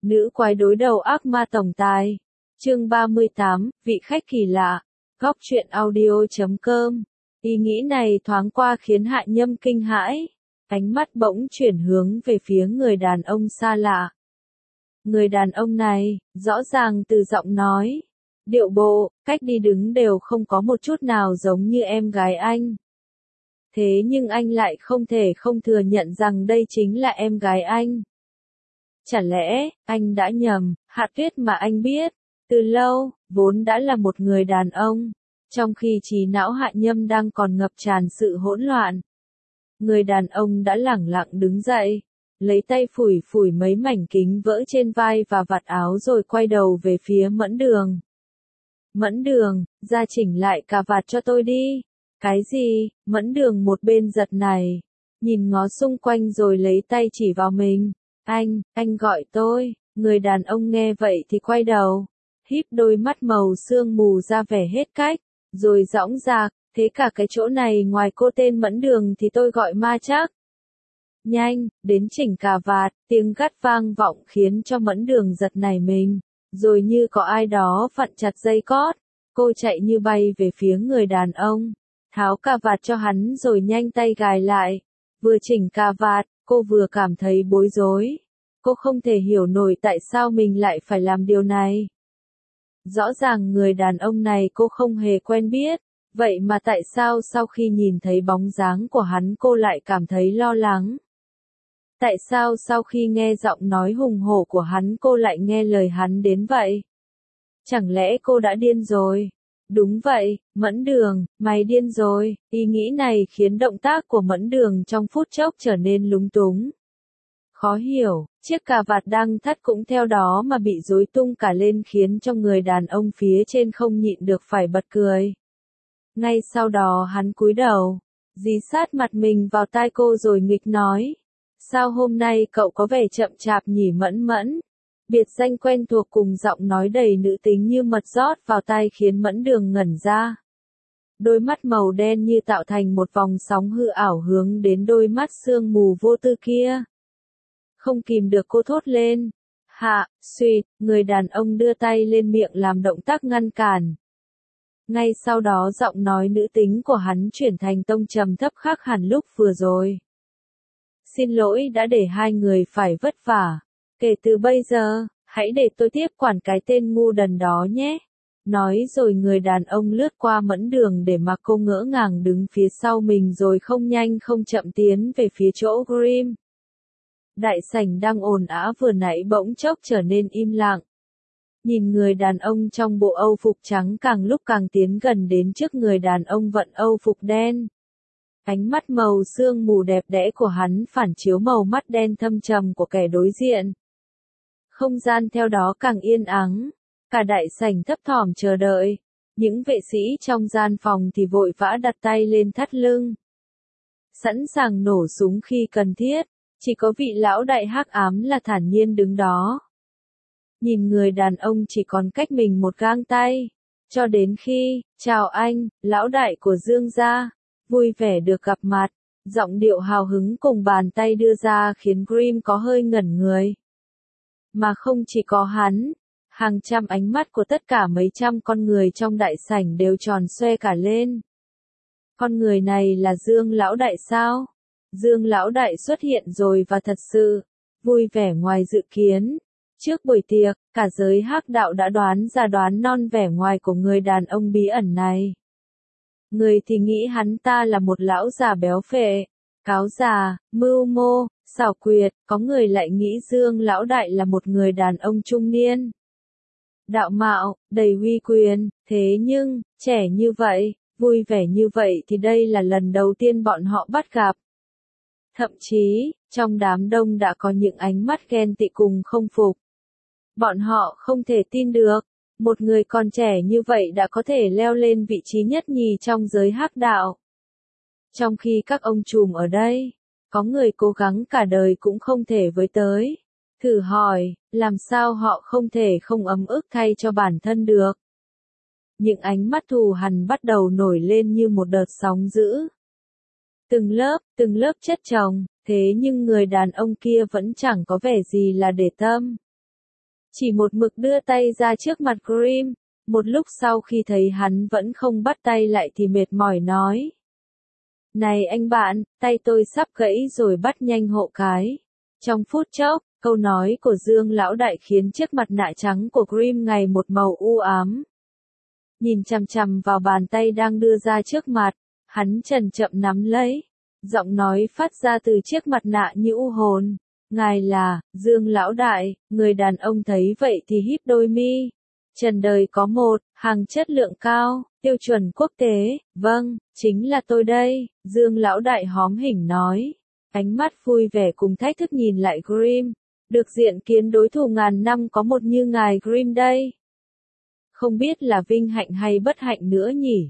Nữ quái đối đầu ác ma tổng tài. Chương 38, vị khách kỳ lạ. Góc truyện audio.com. Ý nghĩ này thoáng qua khiến Hạ Nhâm kinh hãi. Ánh mắt bỗng chuyển hướng về phía người đàn ông xa lạ. Người đàn ông này, rõ ràng từ giọng nói, điệu bộ, cách đi đứng đều không có một chút nào giống như em gái anh. Thế nhưng anh lại không thể không thừa nhận rằng đây chính là em gái anh. Chả lẽ, anh đã nhầm, Hạ Tuyết mà anh biết, từ lâu, vốn đã là một người đàn ông, trong khi trí não Hạ Nhâm đang còn ngập tràn sự hỗn loạn. Người đàn ông đã lẳng lặng đứng dậy, lấy tay phủi phủi mấy mảnh kính vỡ trên vai và vạt áo rồi quay đầu về phía Mẫn Đường. Mẫn Đường, ra chỉnh lại cà vạt cho tôi đi. Cái gì? Mẫn Đường một bên giật này, nhìn ngó xung quanh rồi lấy tay chỉ vào mình. Anh gọi tôi. Người đàn ông nghe vậy thì quay đầu, híp đôi mắt màu sương mù ra vẻ hết cách, rồi dõng dạc, thế cả cái chỗ này ngoài cô tên Mẫn Đường thì tôi gọi ma chắc. Nhanh, đến chỉnh cà vạt, tiếng gắt vang vọng khiến cho Mẫn Đường giật nảy mình, rồi như có ai đó vặn chặt dây cót, cô chạy như bay về phía người đàn ông, tháo cà vạt cho hắn rồi nhanh tay gài lại. Vừa chỉnh cà vạt, cô vừa cảm thấy bối rối. Cô không thể hiểu nổi tại sao mình lại phải làm điều này. Rõ ràng người đàn ông này cô không hề quen biết, vậy mà tại sao sau khi nhìn thấy bóng dáng của hắn cô lại cảm thấy lo lắng? Tại sao sau khi nghe giọng nói hùng hổ của hắn cô lại nghe lời hắn đến vậy? Chẳng lẽ cô đã điên rồi? Đúng vậy, Mẫn Đường, mày điên rồi. Ý nghĩ này khiến động tác của Mẫn Đường trong phút chốc trở nên lúng túng. Khó hiểu, chiếc cà vạt đang thắt cũng theo đó mà bị rối tung cả lên khiến cho người đàn ông phía trên không nhịn được phải bật cười. Ngay sau đó hắn cúi đầu, dí sát mặt mình vào tai cô rồi nghịch nói. Sao hôm nay cậu có vẻ chậm chạp nhỉ Mẫn Mẫn? Biệt danh quen thuộc cùng giọng nói đầy nữ tính như mật rót vào tai khiến Mẫn Đường ngẩn ra. Đôi mắt màu đen như tạo thành một vòng sóng hư ảo hướng đến đôi mắt sương mù vô tư kia. Không kìm được cô thốt lên. Hạ, suýt, người đàn ông đưa tay lên miệng làm động tác ngăn cản. Ngay sau đó giọng nói nữ tính của hắn chuyển thành tông trầm thấp khác hẳn lúc vừa rồi. Xin lỗi đã để hai người phải vất vả. Kể từ bây giờ, hãy để tôi tiếp quản cái tên ngu đần đó nhé. Nói rồi người đàn ông lướt qua Mẫn Đường để mặc cô ngỡ ngàng đứng phía sau mình rồi không nhanh không chậm tiến về phía chỗ Grim. Đại sảnh đang ồn ào vừa nãy bỗng chốc trở nên im lặng. Nhìn người đàn ông trong bộ âu phục trắng càng lúc càng tiến gần đến trước người đàn ông vận âu phục đen. Ánh mắt màu sương mù đẹp đẽ của hắn phản chiếu màu mắt đen thâm trầm của kẻ đối diện. Không gian theo đó càng yên ắng, cả đại sảnh thấp thỏm chờ đợi. Những vệ sĩ trong gian phòng thì vội vã đặt tay lên thắt lưng, sẵn sàng nổ súng khi cần thiết. Chỉ có vị lão đại hắc ám là thản nhiên đứng đó. Nhìn người đàn ông chỉ còn cách mình một gang tay. Cho đến khi, chào anh, lão đại của Dương gia, vui vẻ được gặp mặt. Giọng điệu hào hứng cùng bàn tay đưa ra khiến Grim có hơi ngẩn người. Mà không chỉ có hắn, hàng trăm ánh mắt của tất cả mấy trăm con người trong đại sảnh đều tròn xoe cả lên. Con người này là Dương lão đại sao? Dương lão đại xuất hiện rồi và thật sự vui vẻ ngoài dự kiến. Trước buổi tiệc, cả giới hắc đạo đã đoán ra đoán non vẻ ngoài của người đàn ông bí ẩn này. Người thì nghĩ hắn ta là một lão già béo phệ, cáo già, mưu mô, xảo quyệt, có người lại nghĩ Dương lão đại là một người đàn ông trung niên, đạo mạo, đầy uy quyền, thế nhưng, trẻ như vậy, vui vẻ như vậy thì đây là lần đầu tiên bọn họ bắt gặp. Thậm chí, trong đám đông đã có những ánh mắt ghen tị cùng không phục. Bọn họ không thể tin được, một người còn trẻ như vậy đã có thể leo lên vị trí nhất nhì trong giới hắc đạo. Trong khi các ông trùm ở đây, có người cố gắng cả đời cũng không thể với tới. Thử hỏi, làm sao họ không thể không ấm ức thay cho bản thân được? Những ánh mắt thù hằn bắt đầu nổi lên như một đợt sóng dữ. Từng lớp chất chồng, thế nhưng người đàn ông kia vẫn chẳng có vẻ gì là để tâm. chỉ một mực đưa tay ra trước mặt Grim. Một lúc sau khi thấy hắn vẫn không bắt tay lại thì mệt mỏi nói. Này anh bạn, tay tôi sắp gãy rồi, bắt nhanh hộ cái. Trong phút chốc, câu nói của Dương lão đại khiến chiếc mặt nạ trắng của Grim ngày một màu u ám. Nhìn chằm chằm vào bàn tay đang đưa ra trước mặt, hắn chần chậm nắm lấy. Giọng nói phát ra từ chiếc mặt nạ như u hồn. Ngài là, Dương lão đại. Người đàn ông thấy vậy thì híp đôi mi. Trần đời có một, hàng chất lượng cao, tiêu chuẩn quốc tế. Vâng, chính là tôi đây, Dương lão đại hóm hỉnh nói. Ánh mắt vui vẻ cùng thách thức nhìn lại Grim. Được diện kiến đối thủ ngàn năm có một như ngài Grim đây. Không biết là vinh hạnh hay bất hạnh nữa nhỉ?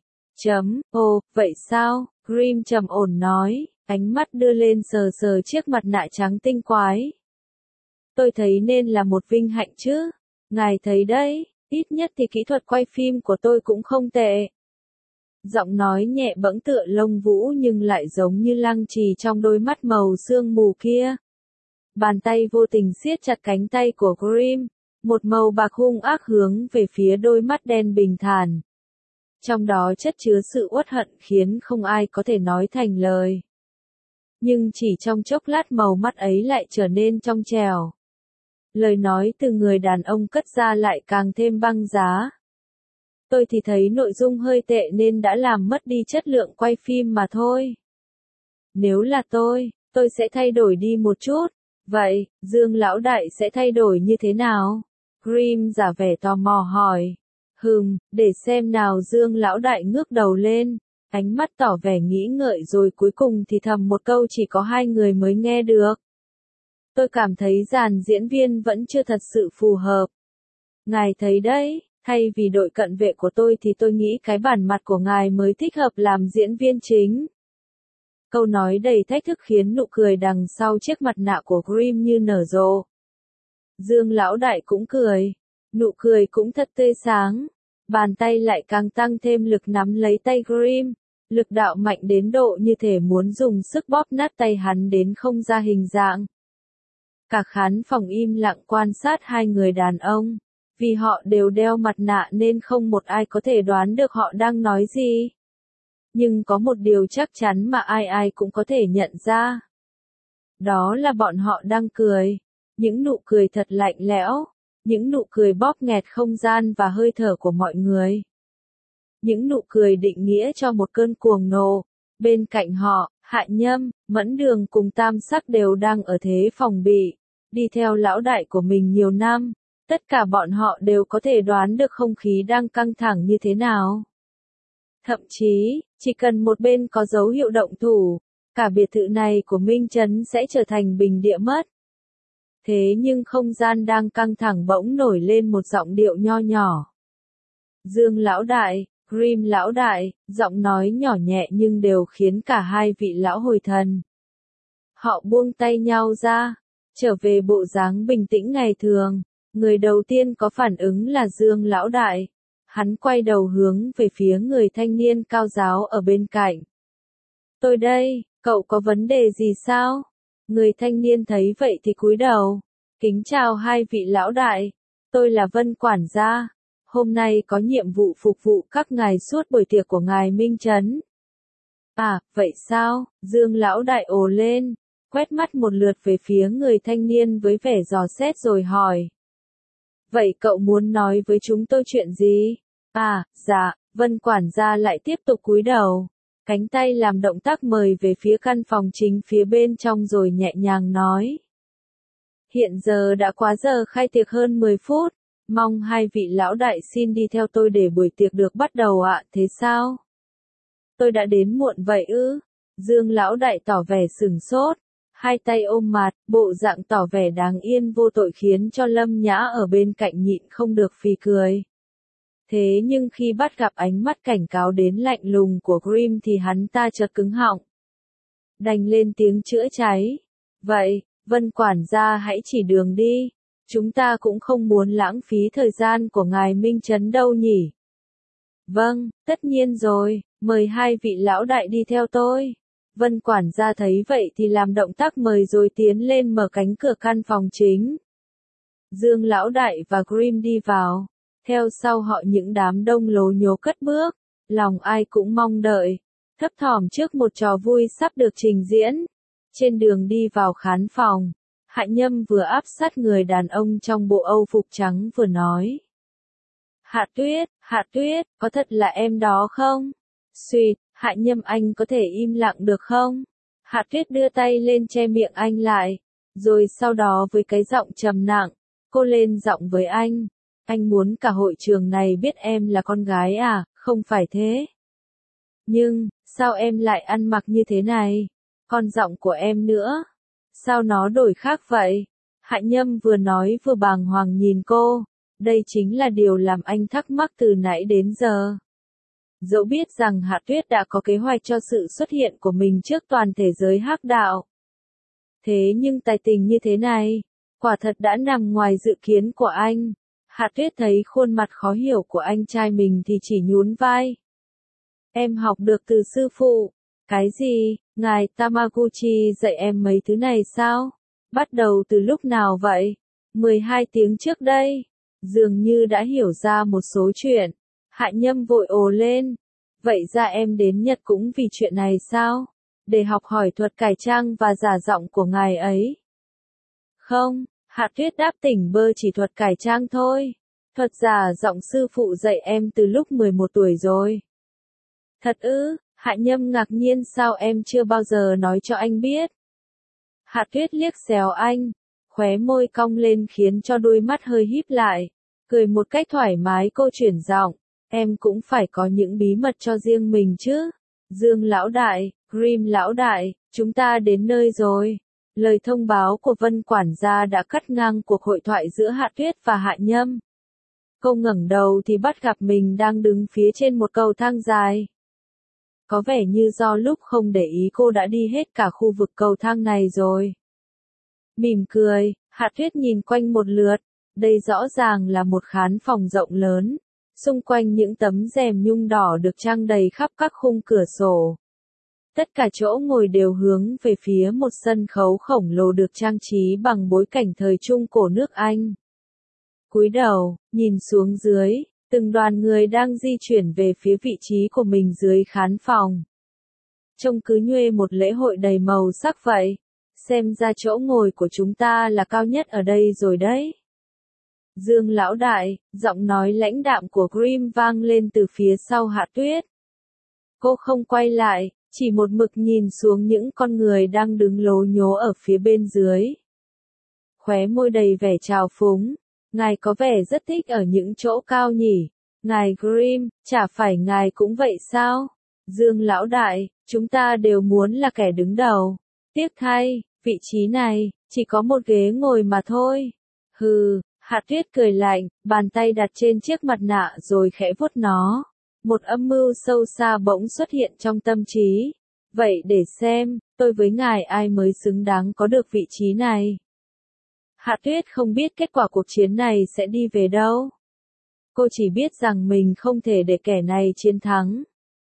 Ồ, vậy sao? Grim trầm ổn nói, ánh mắt đưa lên sờ sờ chiếc mặt nạ trắng tinh quái. Tôi thấy nên là một vinh hạnh chứ. Ngài thấy đấy, ít nhất thì kỹ thuật quay phim của tôi cũng không tệ. Giọng nói nhẹ bẫng tựa lông vũ nhưng lại giống như lăng trì trong đôi mắt màu sương mù kia. Bàn tay vô tình siết chặt cánh tay của Grim, một màu bạc hung ác hướng về phía đôi mắt đen bình thản. Trong đó chất chứa sự uất hận khiến không ai có thể nói thành lời. Nhưng chỉ trong chốc lát màu mắt ấy lại trở nên trong trẻo. Lời nói từ người đàn ông cất ra lại càng thêm băng giá. Tôi thì thấy nội dung hơi tệ nên đã làm mất đi chất lượng quay phim mà thôi. Nếu là tôi sẽ thay đổi đi một chút. Vậy, Dương lão đại sẽ thay đổi như thế nào? Grim giả vẻ tò mò hỏi. Để xem nào. Dương lão đại ngước đầu lên, ánh mắt tỏ vẻ nghĩ ngợi rồi cuối cùng thì thầm một câu chỉ có hai người mới nghe được. Tôi cảm thấy dàn diễn viên vẫn chưa thật sự phù hợp. Ngài thấy đấy, thay vì đội cận vệ của tôi thì tôi nghĩ cái bản mặt của ngài mới thích hợp làm diễn viên chính. Câu nói đầy thách thức khiến nụ cười đằng sau chiếc mặt nạ của Grim như nở rộ. Dương lão đại cũng cười, nụ cười cũng thật tươi sáng. Bàn tay lại càng tăng thêm lực nắm lấy tay Grim, lực đạo mạnh đến độ như thể muốn dùng sức bóp nát tay hắn đến không ra hình dạng. Cả khán phòng im lặng quan sát hai người đàn ông, vì họ đều đeo mặt nạ nên không một ai có thể đoán được họ đang nói gì. Nhưng có một điều chắc chắn mà ai ai cũng có thể nhận ra. Đó là bọn họ đang cười, những nụ cười thật lạnh lẽo. Những nụ cười bóp nghẹt không gian và hơi thở của mọi người. Những nụ cười định nghĩa cho một cơn cuồng nộ. Bên cạnh họ, Hạ Nhâm, Mẫn Đường cùng Tam Sắc đều đang ở thế phòng bị. Đi theo lão đại của mình nhiều năm. Tất cả bọn họ đều có thể đoán được không khí đang căng thẳng như thế nào. Thậm chí, chỉ cần một bên có dấu hiệu động thủ, cả biệt thự này của Minh Trấn sẽ trở thành bình địa mất. Thế nhưng không gian đang căng thẳng bỗng nổi lên một giọng điệu nho nhỏ. Dương lão đại, Grim lão đại, giọng nói nhỏ nhẹ nhưng đều khiến cả hai vị lão hồi thần. Họ buông tay nhau ra, trở về bộ dáng bình tĩnh ngày thường. Người đầu tiên có phản ứng là Dương lão đại. Hắn quay đầu hướng về phía người thanh niên cao giáo ở bên cạnh. Tôi đây, cậu có vấn đề gì sao? Người thanh niên thấy vậy thì cúi đầu. Kính chào hai vị lão đại. Tôi là Vân quản gia. Hôm nay có nhiệm vụ phục vụ các ngài suốt buổi tiệc của ngài Minh Trấn. À, vậy sao? Dương lão đại ồ lên. Quét mắt một lượt về phía người thanh niên với vẻ dò xét rồi hỏi. Vậy cậu muốn nói với chúng tôi chuyện gì? À, dạ, Vân quản gia lại tiếp tục cúi đầu. Cánh tay làm động tác mời về phía căn phòng chính phía bên trong rồi nhẹ nhàng nói. Hiện giờ đã quá giờ khai tiệc hơn 10 phút, mong hai vị lão đại xin đi theo tôi để buổi tiệc được bắt đầu ạ. Thế sao? Tôi đã đến muộn vậy ư? Dương lão đại tỏ vẻ sửng sốt, hai tay ôm mặt, bộ dạng tỏ vẻ đáng yên vô tội khiến cho Lâm Nhã ở bên cạnh nhịn không được phì cười. Thế nhưng khi bắt gặp ánh mắt cảnh cáo đến lạnh lùng của Grim thì hắn ta chợt cứng họng. Đành lên tiếng chữa cháy. Vậy, Vân quản gia hãy chỉ đường đi. Chúng ta cũng không muốn lãng phí thời gian của ngài Minh Trấn đâu nhỉ. Vâng, tất nhiên rồi, mời hai vị lão đại đi theo tôi. Vân quản gia thấy vậy thì làm động tác mời rồi tiến lên mở cánh cửa căn phòng chính. Dương Lão Đại và Grimm đi vào. Theo sau họ những đám đông lố nhố cất bước. Lòng ai cũng mong đợi. Thấp thỏm trước một trò vui sắp được trình diễn. Trên đường đi vào khán phòng, Hạ Nhâm vừa áp sát người đàn ông trong bộ âu phục trắng vừa nói. Hạ Tuyết, có thật là em đó không? Xuyệt, Hạ Nhâm anh có thể im lặng được không? Hạ Tuyết đưa tay lên che miệng anh lại, rồi sau đó với cái giọng trầm nặng, cô lên giọng với anh. Anh muốn cả hội trường này biết em là con gái à, không phải thế? Nhưng, sao em lại ăn mặc như thế này? Còn giọng của em nữa? Sao nó đổi khác vậy? Hạ Nhâm vừa nói vừa bàng hoàng nhìn cô. Đây chính là điều làm anh thắc mắc từ nãy đến giờ. Dẫu biết rằng Hạ Tuyết đã có kế hoạch cho sự xuất hiện của mình trước toàn thế giới hắc đạo. Thế nhưng tài tình như thế này, quả thật đã nằm ngoài dự kiến của anh. Hạ Tuyết thấy khuôn mặt khó hiểu của anh trai mình thì chỉ nhún vai. Em học được từ sư phụ. Cái gì, ngài Tamaguchi dạy em mấy thứ này sao? Bắt đầu từ lúc nào vậy? 12 tiếng trước đây. Dường như đã hiểu ra một số chuyện. Hạ Nhâm vội ồ lên. Vậy ra em đến Nhật cũng vì chuyện này sao? Để học hỏi thuật cải trang và giả giọng của ngài ấy. Không, Hạ Tuyết đáp tỉnh bơ chỉ thuật cải trang thôi. Thuật giả giọng sư phụ dạy em từ lúc 11 tuổi rồi. Thật ư? Hạ Nhâm ngạc nhiên sao em chưa bao giờ nói cho anh biết. Hạ Tuyết liếc xéo anh, khóe môi cong lên khiến cho đôi mắt hơi híp lại. Cười một cách thoải mái cô chuyển giọng, em cũng phải có những bí mật cho riêng mình chứ. Dương Lão Đại, Grimm Lão Đại, chúng ta đến nơi rồi. Lời thông báo của Vân quản gia đã cắt ngang cuộc hội thoại giữa Hạ Tuyết và Hạ Nhâm. Cô ngẩng đầu thì bắt gặp mình đang đứng phía trên một cầu thang dài. Có vẻ như do lúc không để ý cô đã đi hết cả khu vực cầu thang này rồi. Mỉm cười, Hạ Tuyết nhìn quanh một lượt. Đây rõ ràng là một khán phòng rộng lớn. Xung quanh những tấm rèm nhung đỏ được trang đầy khắp các khung cửa sổ. Tất cả chỗ ngồi đều hướng về phía một sân khấu khổng lồ được trang trí bằng bối cảnh thời Trung cổ nước Anh. Cúi đầu, nhìn xuống dưới, từng đoàn người đang di chuyển về phía vị trí của mình dưới khán phòng. Trông cứ nhuê một lễ hội đầy màu sắc vậy. Xem ra chỗ ngồi của chúng ta là cao nhất ở đây rồi đấy. Dương Lão Đại, giọng nói lãnh đạm của Grimm vang lên từ phía sau Hạ Tuyết. Cô không quay lại, chỉ một mực nhìn xuống những con người đang đứng lố nhố ở phía bên dưới. Khóe môi đầy vẻ trào phúng. Ngài có vẻ rất thích ở những chỗ cao nhỉ? Ngài Grimm, chả phải ngài cũng vậy sao? Dương Lão Đại, chúng ta đều muốn là kẻ đứng đầu. Tiếc thay, vị trí này, chỉ có một ghế ngồi mà thôi. Hừ, Hạ Tuyết cười lạnh, bàn tay đặt trên chiếc mặt nạ rồi khẽ vuốt nó. Một âm mưu sâu xa bỗng xuất hiện trong tâm trí. Vậy để xem, tôi với ngài ai mới xứng đáng có được vị trí này. Hạ Tuyết không biết kết quả cuộc chiến này sẽ đi về đâu. Cô chỉ biết rằng mình không thể để kẻ này chiến thắng.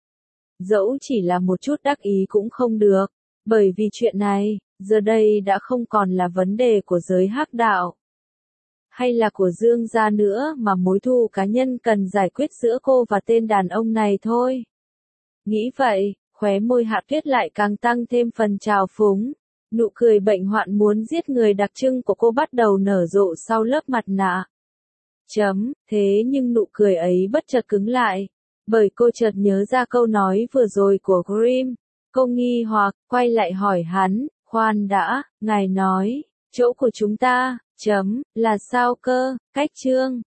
Dẫu chỉ là một chút đắc ý cũng không được, bởi vì chuyện này, giờ đây đã không còn là vấn đề của giới hắc đạo. Hay là của Dương gia nữa mà mối thù cá nhân cần giải quyết giữa cô và tên đàn ông này thôi. Nghĩ vậy, khóe môi Hạ Tuyết lại càng tăng thêm phần trào phúng. Nụ cười bệnh hoạn muốn giết người đặc trưng của cô bắt đầu nở rộ sau lớp mặt nạ. Thế nhưng nụ cười ấy bất chợt cứng lại, bởi cô chợt nhớ ra câu nói vừa rồi của Grimm. Cô nghi hoặc, quay lại hỏi hắn, khoan đã, ngài nói, chỗ của chúng ta, là sao cơ, cách chương.